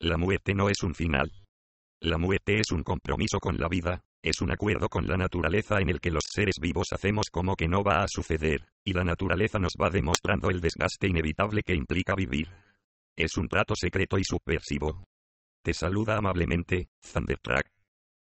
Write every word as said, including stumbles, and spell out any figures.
La muerte no es un final. La muerte es un compromiso con la vida, es un acuerdo con la naturaleza en el que los seres vivos hacemos como que no va a suceder, y la naturaleza nos va demostrando el desgaste inevitable que implica vivir. Es un trato secreto y subversivo. Te saluda amablemente, Thundertrack.